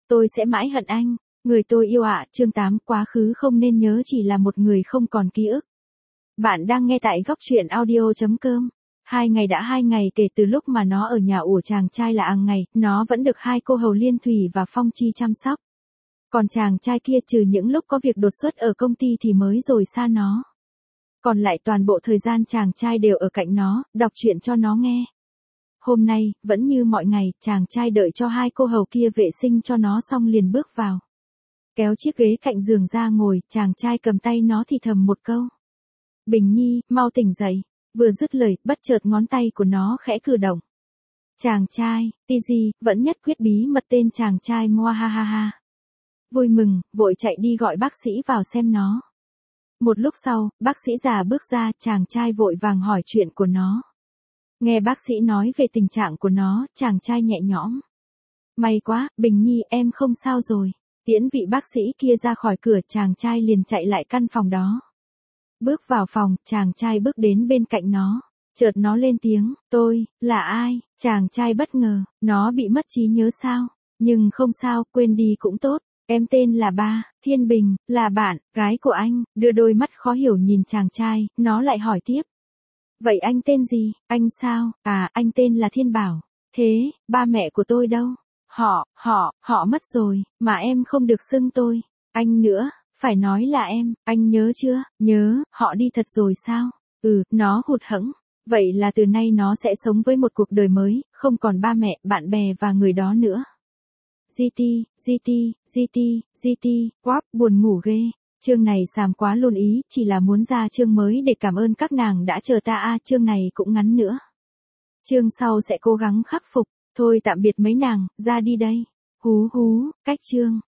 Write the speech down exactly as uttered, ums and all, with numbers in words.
tôi sẽ mãi hận anh. Người tôi yêu ạ, chương tám, quá khứ không nên nhớ chỉ là một người không còn ký ức. Bạn đang nghe tại góc truyện audio chấm com. Hai ngày đã hai ngày kể từ lúc mà nó ở nhà ủa chàng trai là ằng ngày, nó vẫn được hai cô hầu Liên Thủy và Phong Chi chăm sóc. Còn chàng trai kia trừ những lúc có việc đột xuất ở công ty thì mới rồi xa nó. Còn lại toàn bộ thời gian chàng trai đều ở cạnh nó, đọc truyện cho nó nghe. Hôm nay, vẫn như mọi ngày, chàng trai đợi cho hai cô hầu kia vệ sinh cho nó xong liền bước vào. Kéo chiếc ghế cạnh giường ra ngồi, chàng trai cầm tay nó thì thầm một câu. Bình Nhi, mau tỉnh dậy. Vừa dứt lời, bất chợt ngón tay của nó khẽ cử động. Chàng trai, Tiji, vẫn nhất quyết bí mật tên chàng trai moa ha ha ha. Vui mừng, vội chạy đi gọi bác sĩ vào xem nó. Một lúc sau, bác sĩ già bước ra, chàng trai vội vàng hỏi chuyện của nó. Nghe bác sĩ nói về tình trạng của nó, chàng trai nhẹ nhõm. May quá, Bình Nhi, em không sao rồi. Tiễn vị bác sĩ kia ra khỏi cửa, chàng trai liền chạy lại căn phòng đó. Bước vào phòng, chàng trai bước đến bên cạnh nó. Chợt nó lên tiếng, tôi, là ai? Chàng trai bất ngờ, nó bị mất trí nhớ sao? Nhưng không sao, quên đi cũng tốt. Em tên là Ba, Thiên Bình, là bạn, gái của anh. Đưa đôi mắt khó hiểu nhìn chàng trai, nó lại hỏi tiếp. Vậy anh tên gì? Anh sao? À, anh tên là Thiên Bảo. Thế, ba mẹ của tôi đâu? Họ, họ, họ mất rồi, mà em không được xưng tôi. Anh nữa, phải nói là em, anh nhớ chưa? Nhớ, họ đi thật rồi sao? Ừ, nó hụt hẫng. Vậy là từ nay nó sẽ sống với một cuộc đời mới, không còn ba mẹ, bạn bè và người đó nữa. giê tê, giê tê, giê tê, giê tê, quáp, buồn ngủ ghê. Chương này xàm quá luôn ý, chỉ là muốn ra chương mới để cảm ơn các nàng đã chờ ta a, chương này cũng ngắn nữa. Chương sau sẽ cố gắng khắc phục, thôi tạm biệt mấy nàng, ra đi đây. Hú hú, cách chương.